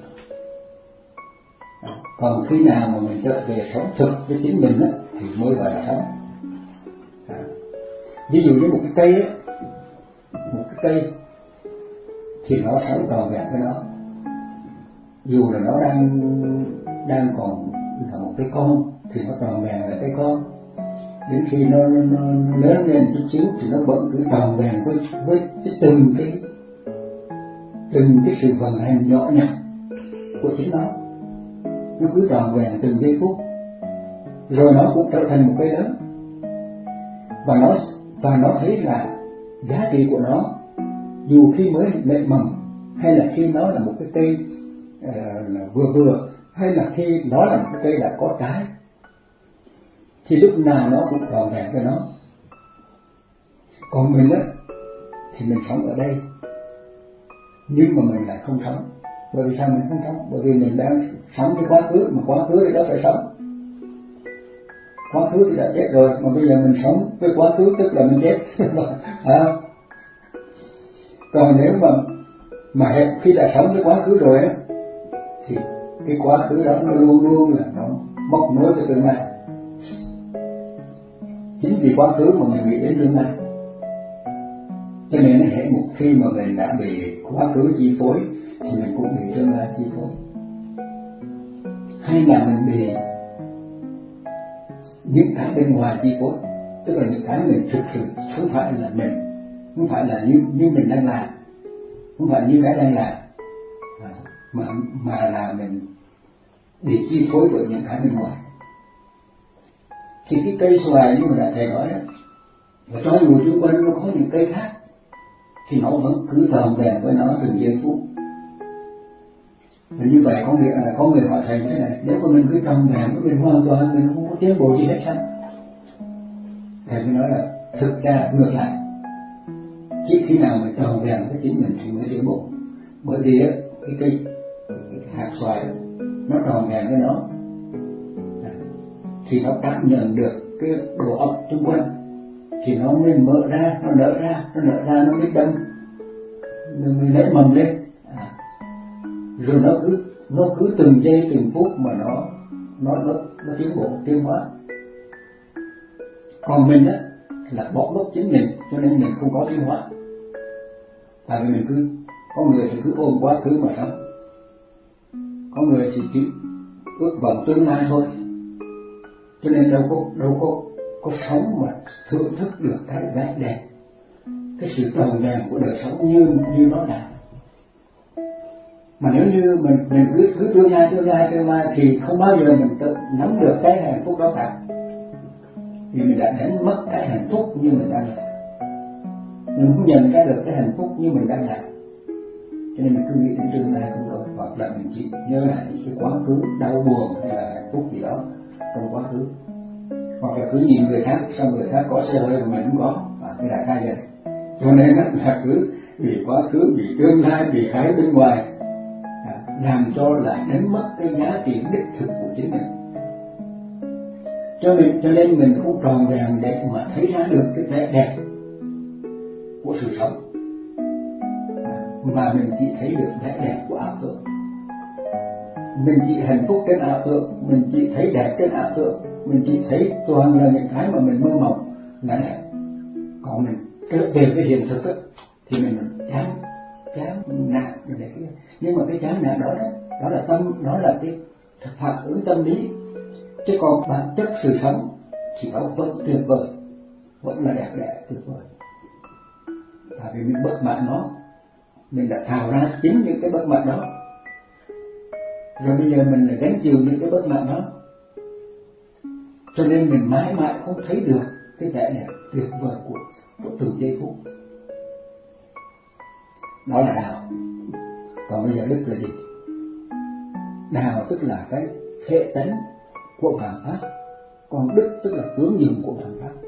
[SPEAKER 1] Còn khi nào mà mình trở về sống thực với chính mình á, thì mới gọi là sống. À. Ví dụ như một cái cây á, một cái cây thì nó sống tròn vẹn với nó, dù là nó đang đang còn là một cái con thì nó tròn vẹn là cái con, đến khi nó, nó, nó lớn lên chút xíu thì nó vẫn cứ tròn vẹn với với cái từng cái từng cái sự vận hành nhỏ nhặt của chính nó, nó cứ tròn vẹn từng giây phút, rồi nó cũng trở thành một cây lớn, và nó và nó thấy là giá trị của nó, dù khi mới nảy mầm hay là khi nó là một cái cây uh, là vừa vừa, hay là khi nó là một cái cây đã có trái, thì lúc nào nó cũng tròn vẹn với nó. Còn mình á thì mình sống ở đây, nhưng mà mình lại không sống. Bởi vì sao mình không sống? Bởi vì mình đang sống cái quá khứ, mà quá khứ thì đâu phải sống. Quá khứ thì đã chết rồi, mà bây giờ mình sống với quá khứ tức là mình chết. À. Còn nếu mà mà khi đã sống với quá khứ rồi á, thì cái quá khứ đó nó luôn luôn là nó móc nối với tương lai. Chính vì quá khứ mà mình nghĩ đến tương lai, cho nên nó hệ một khi mà mình đã bị quá khứ chi phối thì mình cũng bị tương lai chi phối. Hay là mình bị những cái bên ngoài chi phối, tức là những cái mình thực sự không phải là mình, không phải là như như mình đang làm, không phải như cái đang làm, mà mà là mình bị chi phối bởi những cái bên ngoài. Thì cái cây xoài như mà đã thầy nói đó, và cho dù xung quanh nó có những cây khác thì nó vẫn cứ tròn vẹn với nó từng giây phút. Và như vậy có nghĩa là có người hỏi thầy như thế này: nếu mà mình cứ tròn vẹn với mình hoàn toàn, mình không có tiến bộ gì hết sao? Thầy mới nói là thực ra ngược lại, chỉ khi nào mình tròn vẹn với chính mình thì mới tiến bộ. Bởi vì á, cái cây cái hạt xoài đó, nó tròn vẹn với nó thì nó cảm nhận được cái độ ẩm xung quanh, thì nó mới mở ra, nó nở ra, nó nở ra, nó mới đâm, nó mới nảy mầm lên. À. Rồi nó cứ nó cứ từng giây từng phút mà nó nó nó nó tiến bộ, tiến hóa. Còn mình á là bỏ mất chính mình, cho nên mình không có tiến hóa. Tại vì mình cứ có người thì cứ ôm quá khứ mà sống, có người thì chỉ ước vọng tương lai thôi, cho nên đâu có đâu có có sống mà thưởng thức được cái vẻ đẹp, cái sự tròn vẹn của đời sống như như nó là. Mà nếu như mình mình cứ cứ tương lai tương lai tương lai thì không bao giờ mình tự nắm được cái hạnh phúc đó cả, vì mình đã đánh mất cái hạnh phúc như mình đang làm, mình không nhận ra được cái hạnh phúc như mình đang làm. Cho nên mình cứ nghĩ đến tương lai không được, hoặc là mình chỉ nhớ lại những cái quá khứ đau buồn hay là hạnh phúc gì đó trong quá khứ, hoặc là cứ nhìn người khác, xong người khác có xe hơi mà mình không có, à, cái đại khai vậy. Cho nên là cứ bị quá khứ, bị tương lai, bị cái bên ngoài, à, làm cho lại đánh mất cái giá trị đích thực của chính mình. Cho nên cho nên mình không tròn vẹn để mà thấy ra được cái vẻ đẹp của sự sống, à, mà mình chỉ thấy được vẻ đẹp của ảo tưởng. Mình chỉ hạnh phúc trên ảo tưởng, mình chỉ thấy đẹp trên ảo tưởng, mình chỉ thấy toàn là những cái mà mình mơ mộng là đẹp. Còn mình trở về với hiện thực á, thì mình chán chán nản như này kia. Nhưng mà cái chán nản đó, đó đó là tâm, đó là cái phản ứng tâm lý, chứ còn bản chất sự sống thì nó vẫn tuyệt vời, vẫn là đẹp đẽ tuyệt vời. Tại vì mình bất mãn nó, mình đã tạo ra chính những cái bất mãn đó, rồi bây giờ mình lại gánh chịu những cái bất mãn đó, cho nên mình mãi mãi không thấy được cái vẻ đẹp tuyệt vời của, của từng giây phút. Đó là đạo. Còn bây giờ đức là gì? Đạo tức là cái hệ tánh của vạn pháp, còn đức tức là tướng nhường của vạn pháp.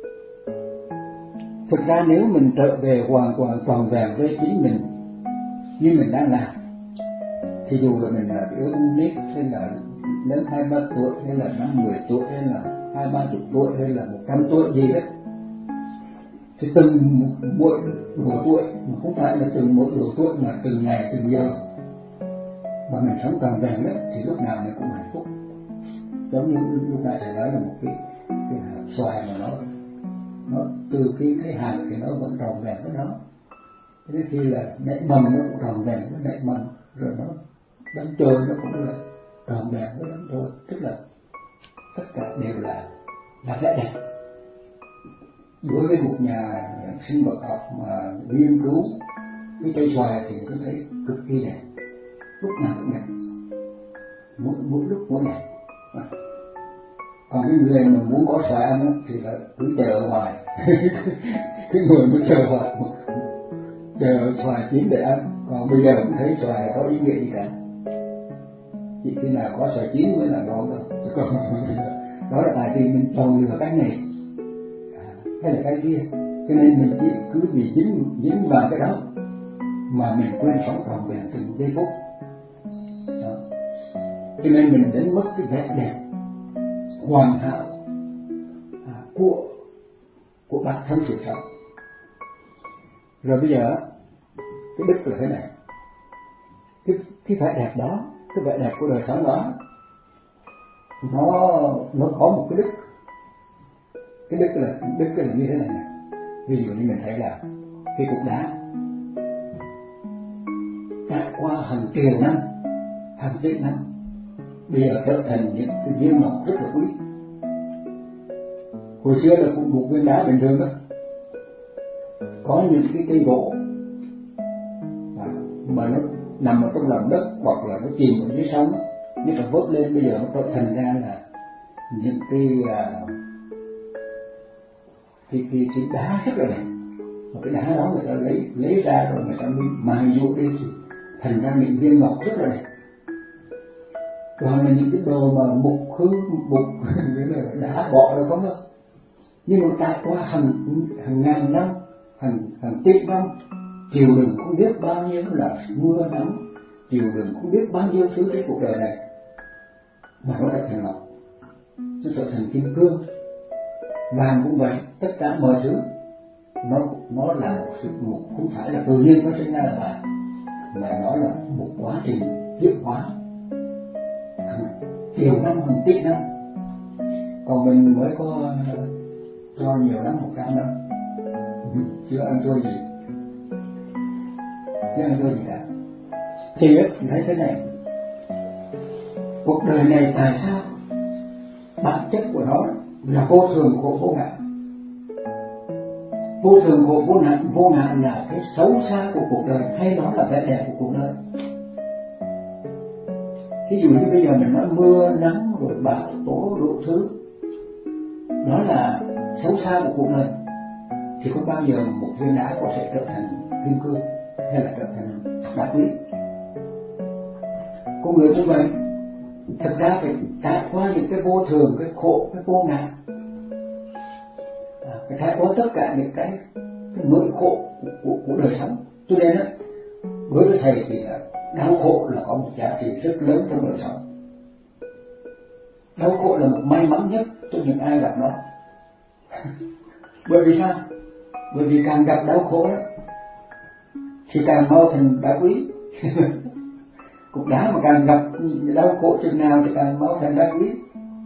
[SPEAKER 1] Thực ra nếu mình trở về hoàn toàn tròn vẹn với chính mình như mình đang làm, thì dù là mình là đứa nít hay là lớn hai ba tuổi hay là năm mười tuổi hay là hai ba chục tuổi hay là một trăm tuổi gì đấy, thì từng mỗi độ tuổi mà không phải là từng mỗi độ tuổi mà từng ngày từng giờ mà mình sống trọn vẹn đấy, thì lúc nào mình cũng hạnh phúc. Giống như lúc nãy thầy nói là một cái cái hạt xoài mà nó nó từ khi cái hạt thì nó vẫn tròn vẹn với nó, đến khi là nảy mầm nó cũng tròn vẹn với nảy mầm, rồi nó đấng trôi nó cũng là tròn vẹn với đấng trôi, tức là tất cả đều là là vẻ đẹp. Đối với một nhà sinh vật học mà nghiên cứu cái cây xoài thì tôi thấy cực kỳ đẹp, lúc nào cũng đẹp, mỗi mỗi lúc mỗi ngày. Còn cái người mà muốn có xoài ăn thì là cứ chờ ở ngoài cái người muốn chờ hoài chờ xoài chín để ăn. Còn bây giờ cũng thấy xoài có ý nghĩa gì cả, chỉ khi nào có xoài chín mới là ngon thôi. Còn đó là tại vì mình trồng được cái này hay là cái kia, cho nên mình chỉ cứ bị dính dính vào cái đó mà mình quên sống trọn vẹn từng giây phút. Đó. Cho nên mình đến mất cái vẻ đẹp hoàn hảo à, của của bản thân sự sống. Rồi bây giờ cái đức là thế này, cái cái vẻ đẹp đó, cái vẻ đẹp của đời sống đó, nó nó có một cái đức. Cái đức là đức là như thế này này. Ví dụ như mình thấy là cái cục đá trải qua hàng triệu năm, hàng tỷ năm, bây giờ trở thành những cái viên ngọc rất là quý. Hồi xưa là cũng một viên đá bình thường đó, có những cái cây gỗ mà nó nằm ở trong lòng đất hoặc là nó chìm ở dưới sông, nếu mà vớt lên bây giờ nó trở thành ra là những cái uh, cái cái cái đá rất là đẹp. Mà cái đá đó người ta lấy lấy ra rồi người ta mới mài dụ đi thì thành ra những viên ngọc rất là đẹp. Còn là những cái đồ mà mục hư mục nghĩa là đá bỏ rồi không đâu, nhưng mà trải qua hàng hàng ngàn năm, hàng hàng tỷ năm, chịu đựng không biết bao nhiêu là mưa nắng, chịu đựng không biết bao nhiêu thứ trên cuộc đời này, mà nó đã thành ngọc, nó trở thành kim cương. Vàng cũng vậy, tất cả mọi thứ nó nó là một sự một không phải là tự nhiên nó sinh ra là vàng, mà nó là một quá trình diễn hóa nhiều năm, hàng tỷ năm. Còn mình mới có cho nhiều lắm, một trăm năm chưa ăn thua gì, chưa ăn thua gì cả. Thì mình thấy thế này, cuộc đời này tại sao bản chất của nó là vô thường khổ vô ngã. Vô thường khổ vô ngã, vô ngã là cái xấu xa của cuộc đời, hay đó là vẻ đẹp của cuộc đời. Ví dụ như bây giờ mình nói mưa nắng rồi bão tố đủ thứ, đó là xấu xa của cuộc đời, thì không bao giờ một viên đá có thể trở thành kim cương hay là trở thành đá quý. Con người cũng vậy, thật ra phải trải qua những cái vô thường, cái khổ, cái vô ngã, à, phải trải qua tất cả những cái, cái nỗi khổ của, của, của đời sống. Cho nên đó, đối với thầy thì là đau khổ là có một giá trị rất lớn trong đời sống. Đau khổ là một may mắn nhất cho những ai gặp nó. Bởi vì sao? Bởi vì càng gặp đau khổ đó, thì càng mau thành đá quý. Cục đá mà càng gặp đau khổ chừng nào thì càng mau thành đá quý.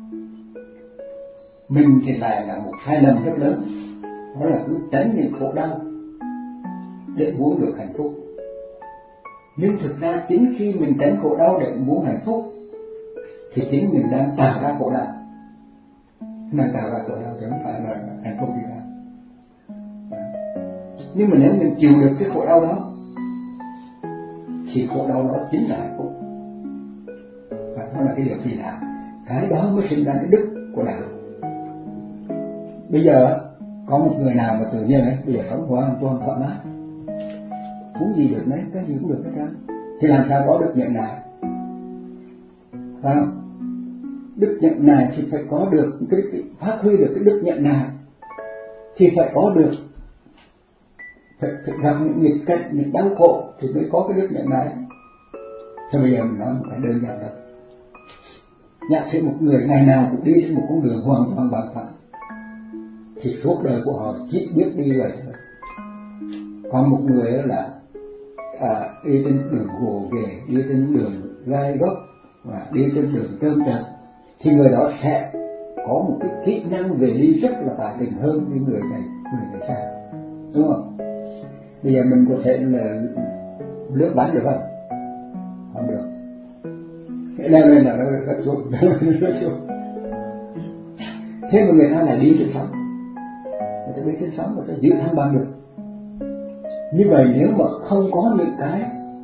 [SPEAKER 1] Mình thì lại là một sai lầm rất lớn, đó là cứ tránh những khổ đau để muốn được hạnh phúc. Nhưng thực ra chính khi mình tránh khổ đau để muốn hạnh phúc thì chính mình đang tạo ra khổ đau. Mà tạo ra khổ đau thì không phải là hạnh phúc gì cả. Nhưng mà nếu mình chịu được cái khổ đau đó thì khổ đau đó chính là hạnh phúc. Và nó là cái điều kỳ lạ, cái đó mới sinh ra cái đức của đạo. Bây giờ có một người nào mà tự nhiên ấy, bây giờ sống hoàn toàn thoải mái, muốn gì được mấy, cái gì cũng được hết trơn, thì làm sao có được nhận nại? Phải không? Đức nhận nại thì phải có được cái, cái phát huy được cái đức nhận nại, thì phải có được phải, phải gặp những nghịch cảnh, những đau khổ thì mới có cái đức nhận nại. Thì bây giờ mình nói một cái đơn giản thôi, Giả sử một người ngày nào cũng đi trên một con đường hoàn toàn bằng phẳng thì suốt đời của họ chỉ biết đi vậy thôi. Còn một người là à, đi trên đường gồ ghề, đi trên đường gai góc và đi trên đường trơn trượt thì người đó sẽ có một cái kỹ năng về đi rất là tài tình hơn những người này người này xa, đúng không? Bây giờ mình có thể là lướt bánh được không? Không được. Cái leo lên là nó rớt xuống, rớt xuống. Thế mà người ta lại đi trên sóng, người ta đi trên sóng, người ta giữ thăng bằng được. Như vậy nếu mà không có những cái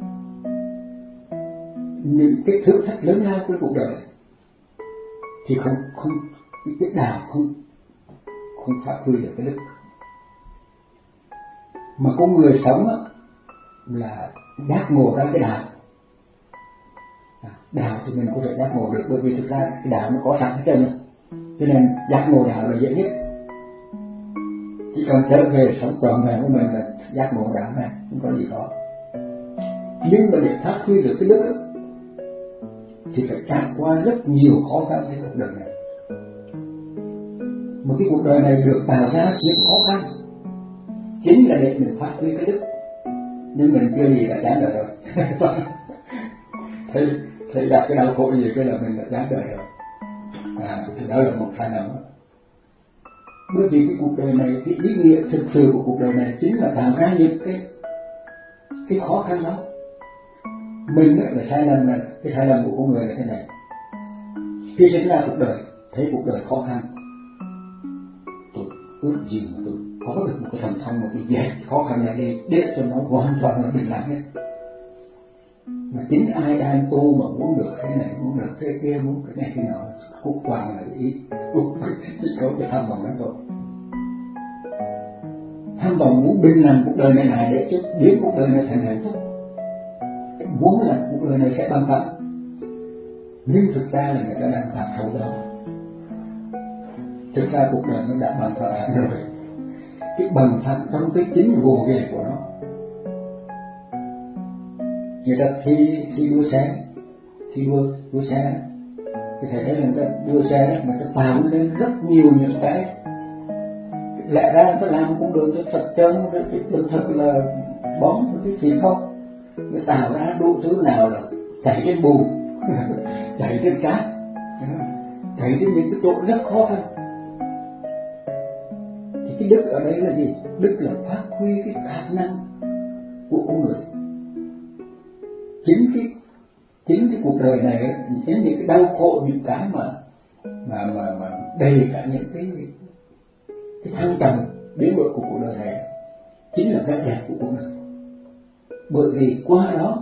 [SPEAKER 1] những cái thử thách lớn lao của cuộc đời thì không không cái đạo không không phát huy được cái đức. Mà con người sống á, là giác ngộ ra cái đạo. Đạo thì mình có thể giác ngộ được, bởi vì thực ra cái đạo nó có sẵn hết trơn rồi, cho nên giác ngộ đạo là dễ nhất. Chỉ cần trở về sống trọn vẹn của mình là giác ngộ đạo này, không có gì khó. Nhưng mà để phát huy được cái đức ấy, thì phải trải qua rất nhiều khó khăn trên cuộc đời này. Một cái cuộc đời này được tạo ra những khó khăn chính là để mình phát huy cái đức. Nhưng mình chưa gì đã chán đời rồi. thấy thấy gặp cái đau khổ gì cái là mình đã chán đời rồi. À, thì đó là một sai lầm. Bởi vì cái cuộc đời này, cái ý nghĩa thực sự của cuộc đời này chính là tạo ra những cái cái khó khăn đó. Mình là sai lầm, là cái sai lầm của con người là thế này. Khi sinh ra cuộc đời, thấy cuộc đời khó khăn, tôi ước gì mà tôi có được một cái thần thông, một cái gì khó khăn này đi để cho nó hoàn toàn là bình lặng hết. Mà chính ai đang tu mà muốn được thế này, muốn được thế kia, muốn cái này cái nọ, cuộc toàn là ý chỉ có cái tham vọng đó thôi. Tham vọng muốn bình lặng cuộc đời này lại để cho biến cuộc đời này thành hạnh phúc, muốn là cuộc đời này sẽ bằng phẳng, nhưng thực ra là người ta đang làm sâu đó. Thực ra cuộc đời nó đã bằng phẳng rồi. Cái bằng phẳng trong cái chính gồ ghề của nó. Người ta thi thi đua xe, thi đua đua xe, cái thầy thấy là người ta đua xe đó, người ta tạo lên rất nhiều những cái lẽ ra người ta làm cũng được, cái thật chân, cái đường thật là bóng, cái gì không, người tạo ra đủ thứ nào là chạy trên bùn, chạy trên cát, chạy trên những cái chỗ rất khó khăn. Thì cái đức ở đây là gì? Đức là phát huy cái khả năng của con người. Chính cái chính cái cuộc đời này, chính những cái đau khổ, những cái mà mà mà mà đầy cả những cái cái thăng trầm biến đổi của cuộc đời này chính là vẻ đẹp của con người. Bởi vì qua đó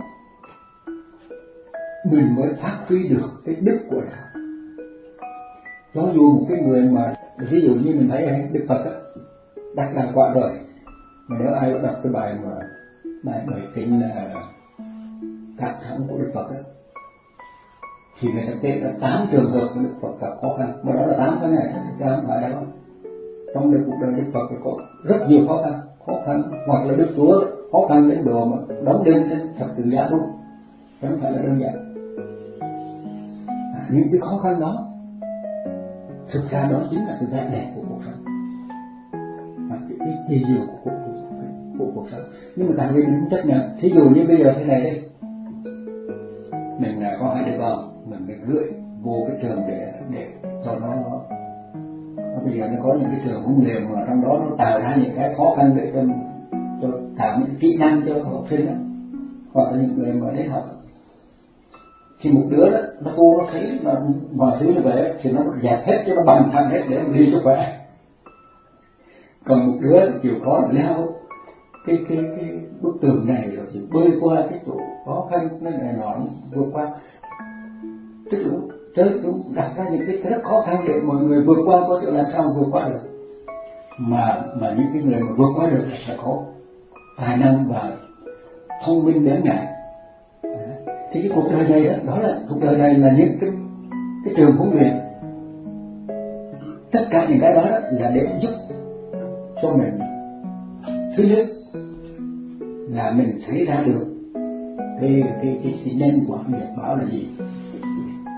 [SPEAKER 1] mình mới phát huy được cái đức của đạo. Cho dù một cái người mà ví dụ như mình thấy Đức Phật á, đắc đạo quả rồi, mà nếu ai đọc cái bài mà bài bài kinh là các thắng của Đức Phật á, thì người ta kể là tám trường hợp của Đức Phật gặp khó khăn, mà đó là tám cái này, thực ra không phải đâu. Trong đời cuộc đời Đức Phật có rất nhiều khó khăn, khó khăn hoặc là Đức Chúa khó khăn đến độ mà đóng đinh trên thập tự giá luôn, không phải là đơn giản. À, những cái khó khăn đó thực ra đó chính là sự vẻ đẹp của cuộc sống, à, cái, cái kỳ diệu của, của, của, của cuộc sống. Nhưng mà tại vì mình chấp nhận, thí dụ như bây giờ thế này đi, mình là có hai đứa con, mình được rưỡi vô cái trường để để cho nó, nó bây giờ nó có những cái trường huấn luyện mà trong đó nó tạo ra những cái khó khăn để cho cho tạo những kỹ năng cho học sinh đó, hoặc là những người mà đến học. Thì một đứa đó nó vô nó thấy là mọi thứ như vậy thì nó dẹp hết cho nó bằng thẳng hết để mà đi cho khỏe. Còn một đứa chịu khó leo cái cái cái bức tường này rồi chịu bơi qua cái chỗ khó khăn nó này nọ vượt qua, tức là tới đúng đặt ra những cái rất khó khăn để mọi người vượt qua, có thể làm sao vượt qua được. Mà mà những cái người mà vượt qua được sẽ có tài năng và thông minh đáng ngại. Thì cái cuộc đời này đó, đó là cuộc đời này là những cái cái trường huấn luyện. Tất cả những cái đó, đó là để giúp cho mình, thứ nhất là mình thấy ra được cái cái cái, cái nhân quả nghiệp báo là gì,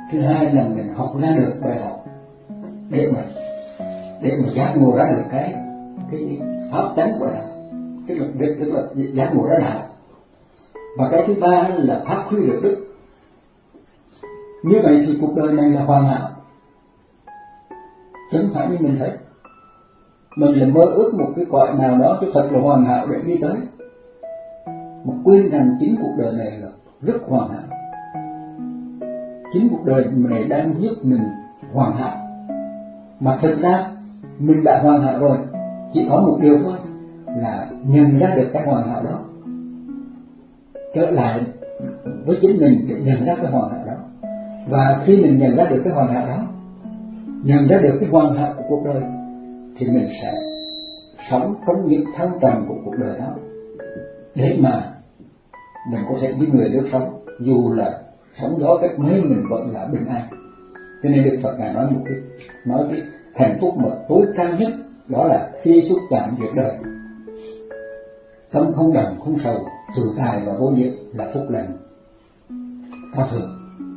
[SPEAKER 1] Thứ hai là mình học ra được bài học để mà để mà giác ngộ ra được cái cái pháp tánh của đạo, tức là tức là giác ngộ ra đạo. Và cái thứ ba là phát huy được đức. Như vậy thì cuộc đời này là hoàn hảo, chứ không phải như mình thấy mình là mơ ước một cái cõi nào đó cho thật là hoàn hảo để đi tới, mà quên rằng chính cuộc đời này là rất hoàn hảo. Chính cuộc đời này đang giúp mình hoàn hảo, mà thực ra mình đã hoàn hảo rồi, chỉ có một điều thôi là nhận ra được cái hoàn hảo đó, trở lại với chính mình để nhận ra cái hoàn hảo đó. Và khi mình nhận ra được cái hoàn hảo đó, nhận ra được cái hoàn hảo của cuộc đời, thì mình sẽ sống trong những thăng trầm của cuộc đời đó, để mà mình có thể như người được sống, dù là sống gió cách mấy mình vẫn là bình an. Cho nên Đức Phật ngài nói một cái nói cái hạnh phúc mà tối cao nhất, đó là khi xúc chạm việc đời, tâm không đầm không sầu, tự tại và vô nhiễm là phúc lành cao thượng.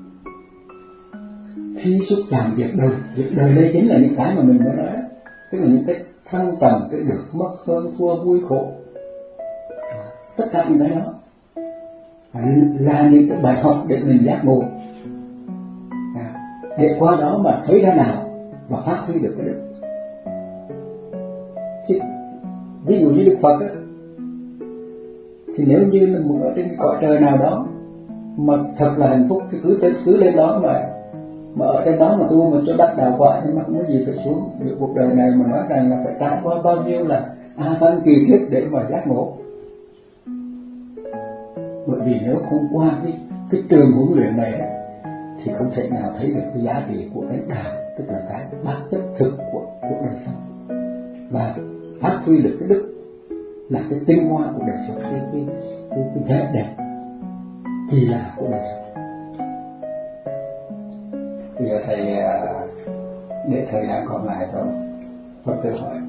[SPEAKER 1] Khi xúc chạm việc đời, việc đời đây chính là những cái mà mình mới nói, tức là những cái thăng trầm, cái được mất hơn thua vui khổ, tất cả những cái đó là những cái bài học để mình giác ngộ, để qua đó mà thấy ra nào và phát huy được cái đức. Thì, ví dụ như Đức Phật á, thì nếu như là một ở trên cõi trời nào đó mà thật là hạnh phúc thì cứ cứ lên đó mà mà ở trên đó mà tu mà cho đắc đạo quả thì mắc muốn gì phải xuống. Việc cuộc đời này mà nói rằng là phải trải qua bao nhiêu là a tăng kỳ kiếp để mà giác ngộ. Bởi vì nếu không qua cái cái trường huấn luyện này thì không thể nào thấy được cái giá trị của cái đạo, tức là cái bản chất thực của của đời sống, và phát huy được cái đức là cái tinh hoa của đời sống, cái cái cái, cái vẻ đẹp kỳ lạ của đời sống. Bây giờ thầy để thời gian còn lại rồi Phật tử hỏi